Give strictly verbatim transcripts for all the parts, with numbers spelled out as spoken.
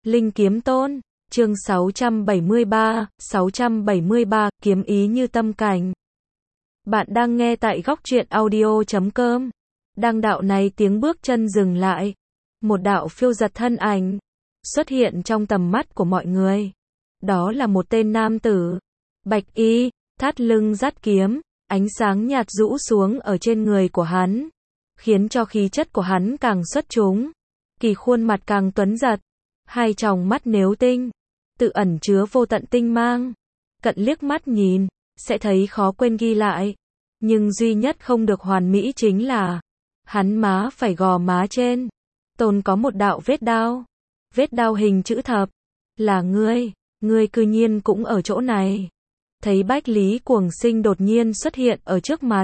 Linh Kiếm Tôn, chương sáu trăm bảy mươi ba, sáu trăm bảy mươi ba, kiếm ý như tâm cảnh. Bạn đang nghe tại góc truyện audio chấm com. Đang đạo này tiếng bước chân dừng lại. Một đạo phiêu giật thân ảnh xuất hiện trong tầm mắt của mọi người. Đó là một tên nam tử. Bạch y, thắt lưng dắt kiếm, ánh sáng nhạt rũ xuống ở trên người của hắn, khiến cho khí chất của hắn càng xuất chúng. Kỳ khuôn mặt càng tuấn giật, hai tròng mắt nếu tinh, tự ẩn chứa vô tận tinh mang. Cận liếc mắt nhìn, sẽ thấy khó quên ghi lại. Nhưng duy nhất không được hoàn mỹ chính là hắn má phải gò má trên Tôn có một đạo vết đao. Vết đao hình chữ thập. Là ngươi, ngươi cư nhiên cũng ở chỗ này. Thấy Bách Lý Cuồng Sinh đột nhiên xuất hiện ở trước mặt,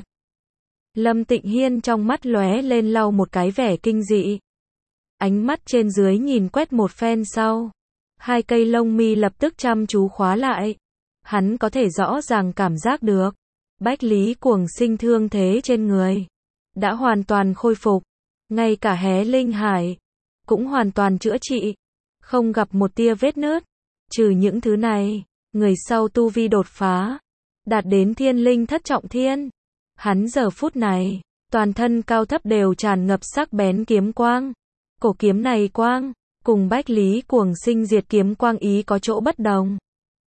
Lâm Tịnh Hiên trong mắt lóe lên lau một cái vẻ kinh dị. Ánh mắt trên dưới nhìn quét một phen sau, hai cây lông mi lập tức chăm chú khóa lại. Hắn có thể rõ ràng cảm giác được Bách Lý Cuồng Sinh thương thế trên người đã hoàn toàn khôi phục, ngay cả hé linh hải cũng hoàn toàn chữa trị, không gặp một tia vết nứt. Trừ những thứ này, người sau tu vi đột phá, đạt đến thiên linh thất trọng thiên. Hắn giờ phút này, toàn thân cao thấp đều tràn ngập sắc bén kiếm quang. Cổ kiếm này quang, cùng Bách Lý Cuồng Sinh diệt kiếm quang ý có chỗ bất đồng.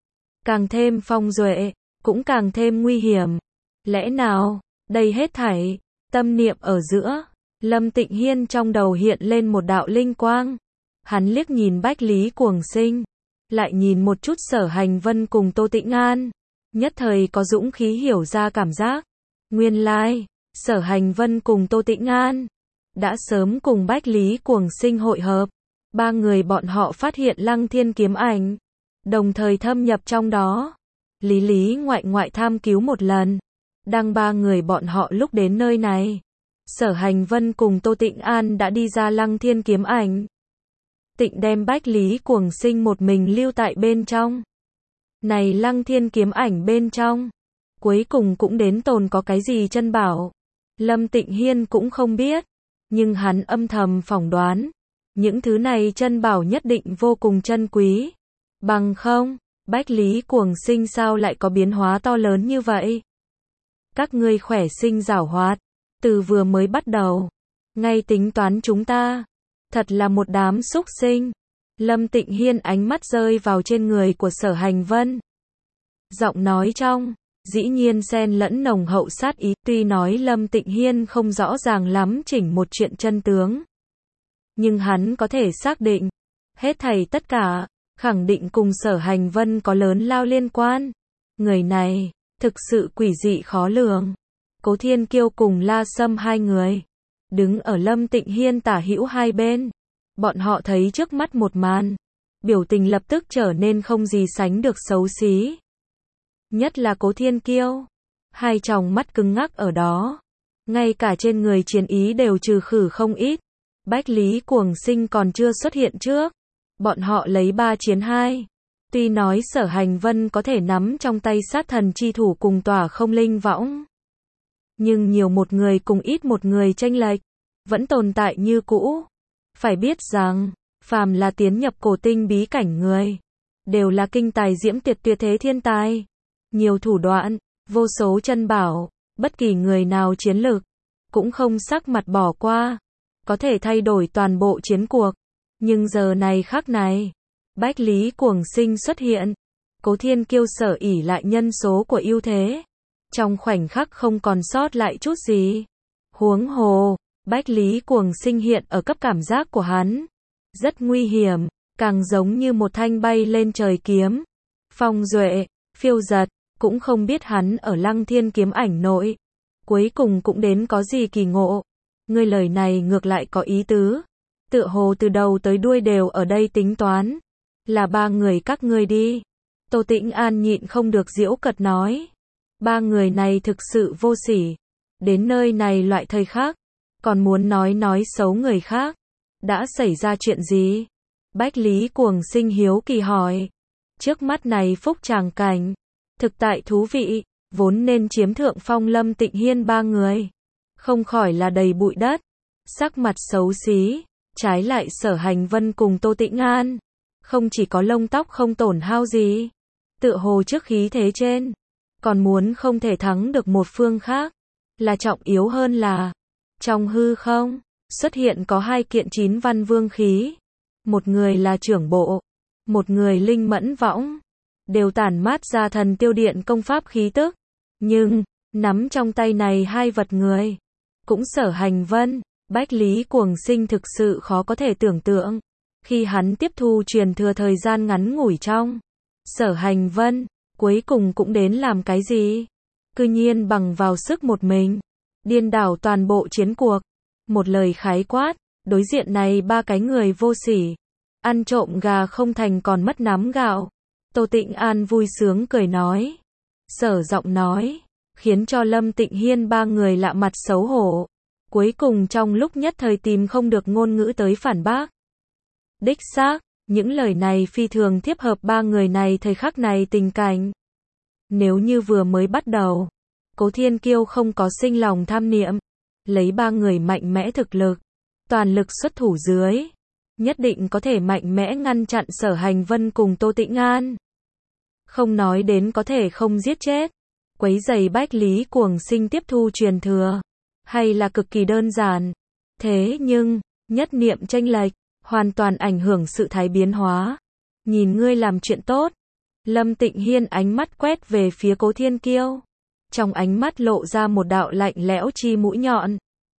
Càng thêm phong duệ, cũng càng thêm nguy hiểm. Lẽ nào, đây hết thảy, tâm niệm ở giữa, Lâm Tịnh Hiên trong đầu hiện lên một đạo linh quang. Hắn liếc nhìn Bách Lý Cuồng Sinh, lại nhìn một chút Sở Hành Vân cùng Tô Tĩnh An, nhất thời có dũng khí hiểu ra cảm giác. Nguyên lai, Sở Hành Vân cùng Tô Tĩnh An đã sớm cùng Bách Lý Cuồng Sinh hội hợp. Ba người bọn họ phát hiện Lăng Thiên kiếm ảnh, đồng thời thâm nhập trong đó. Lý lý ngoại ngoại tham cứu một lần. Đang ba người bọn họ lúc đến nơi này, Sở Hành Vân cùng Tô Tĩnh An đã đi ra Lăng Thiên kiếm ảnh. Tịnh đem Bách Lý Cuồng Sinh một mình lưu tại bên trong. Này Lăng Thiên kiếm ảnh bên trong, cuối cùng cũng đến tồn có cái gì chân bảo. Lâm Tịnh Hiên cũng không biết, nhưng hắn âm thầm phỏng đoán, những thứ này chân bảo nhất định vô cùng chân quý. Bằng không, Bách Lý Cuồng Sinh sao lại có biến hóa to lớn như vậy? Các ngươi khỏe sinh giảo hoạt, từ vừa mới bắt đầu, ngay tính toán chúng ta, thật là một đám xúc sinh. Lâm Tịnh Hiên ánh mắt rơi vào trên người của Sở Hành Vân. Giọng nói trong, dĩ nhiên xen lẫn nồng hậu sát ý. Tuy nói Lâm Tịnh Hiên không rõ ràng lắm chỉnh một chuyện chân tướng, nhưng hắn có thể xác định, hết thảy tất cả, khẳng định cùng Sở Hành Vân có lớn lao liên quan. Người này, thực sự quỷ dị khó lường. Cố Thiên Kiêu cùng La Sâm hai người, đứng ở Lâm Tịnh Hiên tả hữu hai bên. Bọn họ thấy trước mắt một màn, biểu tình lập tức trở nên không gì sánh được xấu xí. Nhất là Cố Thiên Kiêu, hai tròng mắt cứng ngắc ở đó, ngay cả trên người chiến ý đều trừ khử không ít. Bách Lý Cuồng Sinh còn chưa xuất hiện trước, bọn họ lấy ba chiến hai. Tuy nói Sở Hành Vân có thể nắm trong tay sát thần chi thủ cùng tỏa không linh võng, nhưng nhiều một người cùng ít một người chênh lệch vẫn tồn tại như cũ. Phải biết rằng, phàm là tiến nhập cổ tinh bí cảnh người, đều là kinh tài diễm tuyệt tuyệt thế thiên tài. Nhiều thủ đoạn, vô số chân bảo, bất kỳ người nào chiến lực, cũng không sắc mặt bỏ qua, có thể thay đổi toàn bộ chiến cuộc. Nhưng giờ này khắc này, Bách Lý Cuồng Sinh xuất hiện, Cố Thiên Kiêu sở ỷ lại nhân số của ưu thế, trong khoảnh khắc không còn sót lại chút gì. Huống hồ, Bách Lý Cuồng Sinh hiện ở cấp cảm giác của hắn rất nguy hiểm, càng giống như một thanh bay lên trời kiếm, phong duệ, phiêu giật. Cũng không biết hắn ở Lăng Thiên kiếm ảnh nội, cuối cùng cũng đến có gì kỳ ngộ. Ngươi lời này ngược lại có ý tứ, tựa hồ từ đầu tới đuôi đều ở đây tính toán, là ba người các ngươi đi. Tô Tĩnh An nhịn không được giễu cợt nói, ba người này thực sự vô sỉ, đến nơi này loại thời khác, còn muốn nói nói xấu người khác. Đã xảy ra chuyện gì? Bách Lý Cuồng Sinh hiếu kỳ hỏi. Trước mắt này phúc tràng cảnh, thực tại thú vị, vốn nên chiếm thượng phong Lâm Tịnh Hiên ba người, không khỏi là đầy bụi đất, sắc mặt xấu xí, trái lại Sở Hành Vân cùng Tô Tĩnh An, không chỉ có lông tóc không tổn hao gì, tựa hồ trước khí thế trên, còn muốn không thể thắng được một phương khác, là trọng yếu hơn là, trong hư không, xuất hiện có hai kiện chín văn vương khí, một người là trưởng bộ, một người linh mẫn võng, đều tản mát ra thần tiêu điện công pháp khí tức, nhưng, nắm trong tay này hai vật người, cũng Sở Hành Vân, Bách Lý Cuồng Sinh thực sự khó có thể tưởng tượng, khi hắn tiếp thu truyền thừa thời gian ngắn ngủi trong, Sở Hành Vân, cuối cùng cũng đến làm cái gì? Cư nhiên bằng vào sức một mình, điên đảo toàn bộ chiến cuộc, một lời khái quát, đối diện này ba cái người vô sỉ, ăn trộm gà không thành còn mất nắm gạo. Tô Tịnh An vui sướng cười nói, sở giọng nói, khiến cho Lâm Tịnh Hiên ba người lạ mặt xấu hổ, cuối cùng trong lúc nhất thời tìm không được ngôn ngữ tới phản bác. Đích xác, những lời này phi thường thiếp hợp ba người này thời khắc này tình cảnh. Nếu như vừa mới bắt đầu, Cố Thiên Kiêu không có sinh lòng tham niệm, lấy ba người mạnh mẽ thực lực, toàn lực xuất thủ dưới, nhất định có thể mạnh mẽ ngăn chặn Sở Hành Vân cùng Tô Tịnh An. Không nói đến có thể không giết chết, quấy rầy Bách Lý Cuồng Sinh tiếp thu truyền thừa, hay là cực kỳ đơn giản. Thế nhưng, nhất niệm chênh lệch, hoàn toàn ảnh hưởng sự thái biến hóa. Nhìn ngươi làm chuyện tốt. Lâm Tịnh Hiên ánh mắt quét về phía Cố Thiên Kiêu. Trong ánh mắt lộ ra một đạo lạnh lẽo chi mũi nhọn.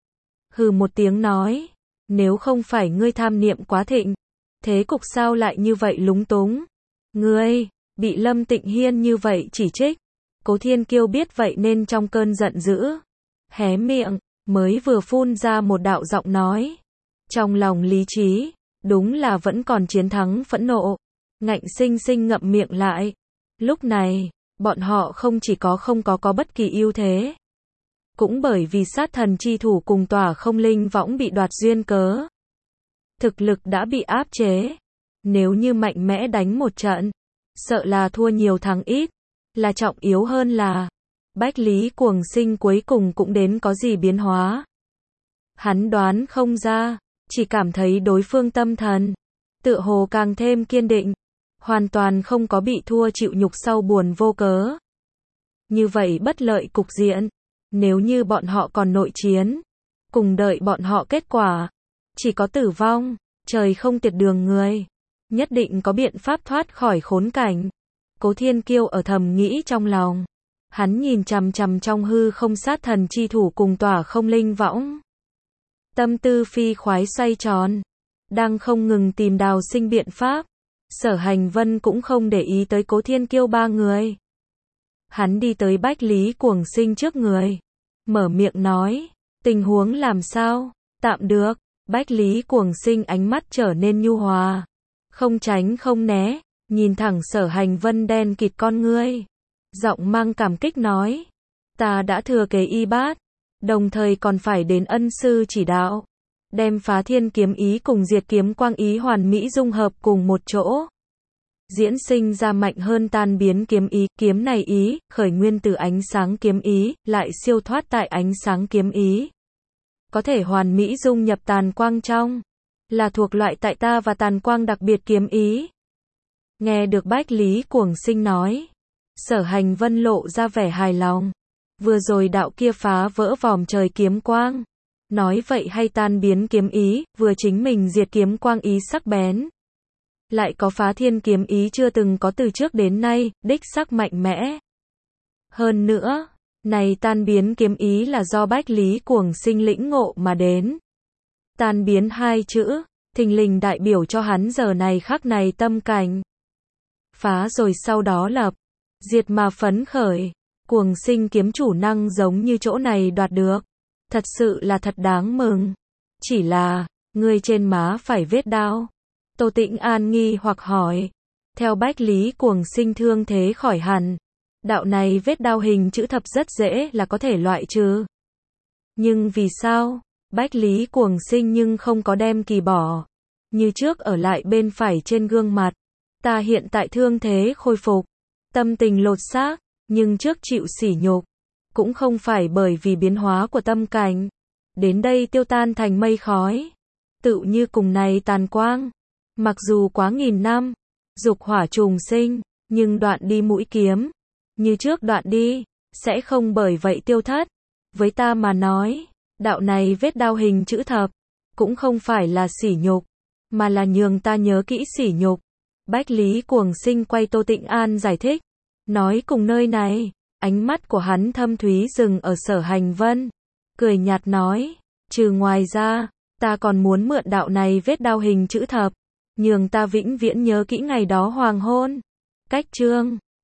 Hừ một tiếng nói, nếu không phải ngươi tham niệm quá thịnh, thế cục sao lại như vậy lúng túng? Ngươi, bị Lâm Tịnh Hiên như vậy chỉ trích. Cố Thiên Kiêu biết vậy nên trong cơn giận dữ, hé miệng, mới vừa phun ra một đạo giọng nói. Trong lòng lý trí, đúng là vẫn còn chiến thắng phẫn nộ, ngạnh sinh sinh ngậm miệng lại. Lúc này, bọn họ không chỉ có không có có bất kỳ ưu thế, cũng bởi vì sát thần chi thủ cùng tỏa không linh võng bị đoạt duyên cớ. Thực lực đã bị áp chế, nếu như mạnh mẽ đánh một trận, sợ là thua nhiều thắng ít, là trọng yếu hơn là, Bách Lý Cuồng Sinh cuối cùng cũng đến có gì biến hóa. Hắn đoán không ra, chỉ cảm thấy đối phương tâm thần, tựa hồ càng thêm kiên định, hoàn toàn không có bị thua chịu nhục sau buồn vô cớ. Như vậy bất lợi cục diện, nếu như bọn họ còn nội chiến, cùng đợi bọn họ kết quả, chỉ có tử vong, trời không tiệt đường người, nhất định có biện pháp thoát khỏi khốn cảnh. Cố Thiên Kiêu ở thầm nghĩ trong lòng, hắn nhìn chằm chằm trong hư không sát thần chi thủ cùng tỏa không linh võng. Tâm tư phi khoái xoay tròn, đang không ngừng tìm đào sinh biện pháp. Sở Hành Vân cũng không để ý tới Cố Thiên Kiêu ba người. Hắn đi tới Bách Lý Cuồng Sinh trước người, mở miệng nói, tình huống làm sao? Tạm được. Bách Lý Cuồng Sinh ánh mắt trở nên nhu hòa, không tránh không né, nhìn thẳng Sở Hành Vân đen kịt con ngươi, giọng mang cảm kích nói, ta đã thừa kế y bát, đồng thời còn phải đến ân sư chỉ đạo, đem phá thiên kiếm ý cùng diệt kiếm quang ý hoàn mỹ dung hợp cùng một chỗ, diễn sinh ra mạnh hơn tan biến kiếm ý. Kiếm này ý, khởi nguyên từ ánh sáng kiếm ý, lại siêu thoát tại ánh sáng kiếm ý, có thể hoàn mỹ dung nhập tàn quang trong, là thuộc loại tại ta và tàn quang đặc biệt kiếm ý. Nghe được Bách Lý Cuồng Sinh nói, Sở Hành Vân lộ ra vẻ hài lòng. Vừa rồi đạo kia phá vỡ vòm trời kiếm quang, nói vậy hay tan biến kiếm ý, vừa chính mình diệt kiếm quang ý sắc bén, lại có phá thiên kiếm ý chưa từng có từ trước đến nay, đích sắc mạnh mẽ. Hơn nữa, này tan biến kiếm ý là do Bách Lý Cuồng Sinh lĩnh ngộ mà đến. Tan biến hai chữ, thình lình đại biểu cho hắn giờ này khắc này tâm cảnh. Phá rồi sau đó lập, diệt mà phấn khởi. Cuồng Sinh kiếm chủ năng giống như chỗ này đoạt được, thật sự là thật đáng mừng. Chỉ là, ngươi trên má phải vết đao. Tô Tịnh An nghi hoặc hỏi. Theo Bách Lý Cuồng Sinh thương thế khỏi hẳn, đạo này vết đao hình chữ thập rất dễ là có thể loại trừ. Nhưng vì sao, Bách Lý Cuồng Sinh nhưng không có đem kỳ bỏ, như trước ở lại bên phải trên gương mặt. Ta hiện tại thương thế khôi phục, tâm tình lột xác, nhưng trước chịu sỉ nhục, cũng không phải bởi vì biến hóa của tâm cảnh, đến đây tiêu tan thành mây khói, tự như cùng này tàn quang, mặc dù quá nghìn năm, dục hỏa trùng sinh, nhưng đoạn đi mũi kiếm, như trước đoạn đi, sẽ không bởi vậy tiêu thất. Với ta mà nói, đạo này vết đao hình chữ thập, cũng không phải là sỉ nhục, mà là nhường ta nhớ kỹ sỉ nhục. Bách Lý Cuồng Sinh quay Tô Tịnh An giải thích, nói cùng nơi này, ánh mắt của hắn thâm thúy dừng ở Sở Hành Vân, cười nhạt nói, trừ ngoài ra, ta còn muốn mượn đạo này vết đao hình chữ thập, nhường ta vĩnh viễn nhớ kỹ ngày đó hoàng hôn. Cách chương